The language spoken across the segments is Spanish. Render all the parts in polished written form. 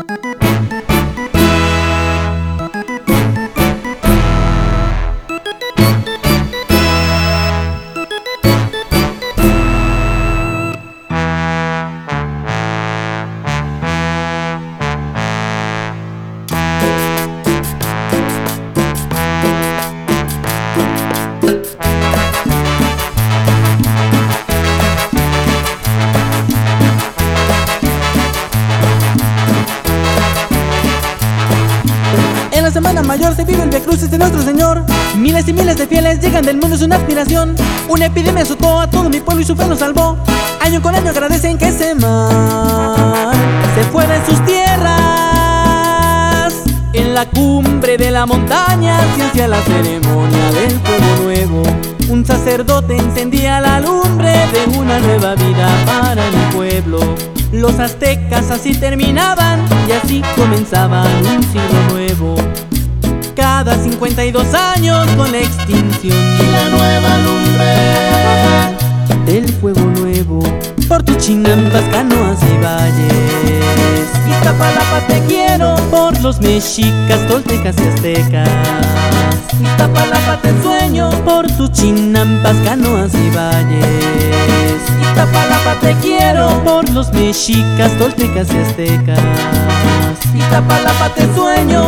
En la semana mayor se vive el Vía Crucis de nuestro Señor. Miles y miles de fieles llegan del mundo, es una admiración. Una epidemia azotó a todo mi pueblo y su fe nos salvó. Año con año agradecen que ese mar se fue de sus tierras. En la cumbre de la montaña se hacía la ceremonia del fuego nuevo. Un sacerdote encendía la lumbre de una nueva vida para el pueblo. Los aztecas así terminaban y así comenzaban un siglo nuevo. Cada 52 años con la extinción y la nueva lumbre del fuego nuevo. Por tus chinampas, canoas y valles, Iztapalapa te quiero. Por los mexicas, toltecas y aztecas, Iztapalapa te sueño. Por tus chinampas, canoas y valles, Iztapalapa te quiero. Por los mexicas, toltecas y aztecas, Iztapalapa te sueño.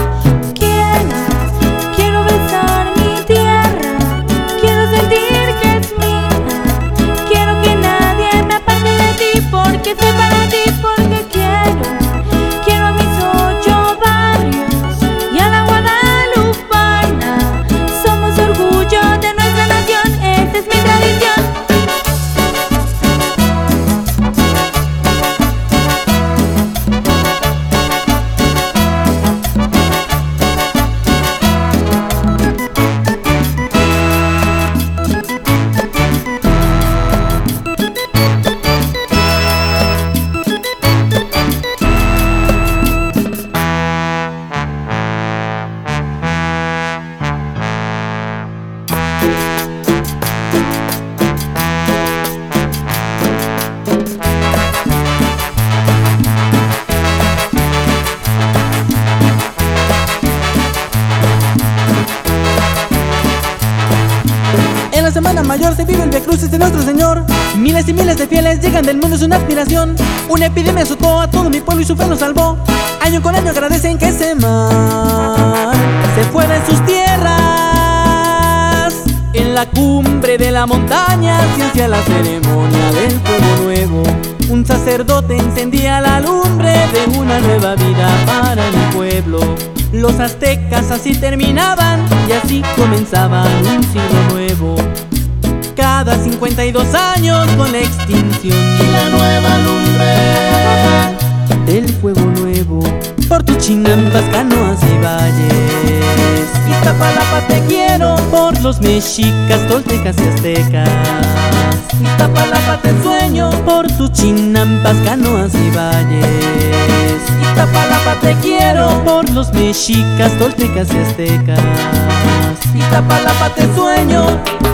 Quiero besar mi tierra, quiero sentir que es mía. Quiero que nadie me aparte de ti, porque soy para ti, porque quiero a mis 8 barrios y a la guadalupana. Somos orgullo de nuestra nación, esta es mi tradición. En la semana mayor se vive el Vía Crucis de nuestro Señor. Miles y miles de fieles llegan del mundo, es una admiración. Una epidemia azotó a todo mi pueblo y su fe nos salvó. Año con año agradecen que ese mar se fue de sus tierras. En la cumbre de la montaña se hacía la ceremonia del fuego nuevo. Un sacerdote encendía la lumbre de una nueva vida para el pueblo. Los aztecas así terminaban y así comenzaban un siglo nuevo. Cada 52 años con la extinción y la nueva lumbre del fuego nuevo. Por tus chinampas, canoas y valles, Iztapalapa te quiero. Por los mexicas, toltecas y aztecas, Iztapalapa te sueño. Por tus chinampas, canoas y valles, Iztapalapa te quiero. Por los mexicas, toltecas y aztecas, Iztapalapa te sueño.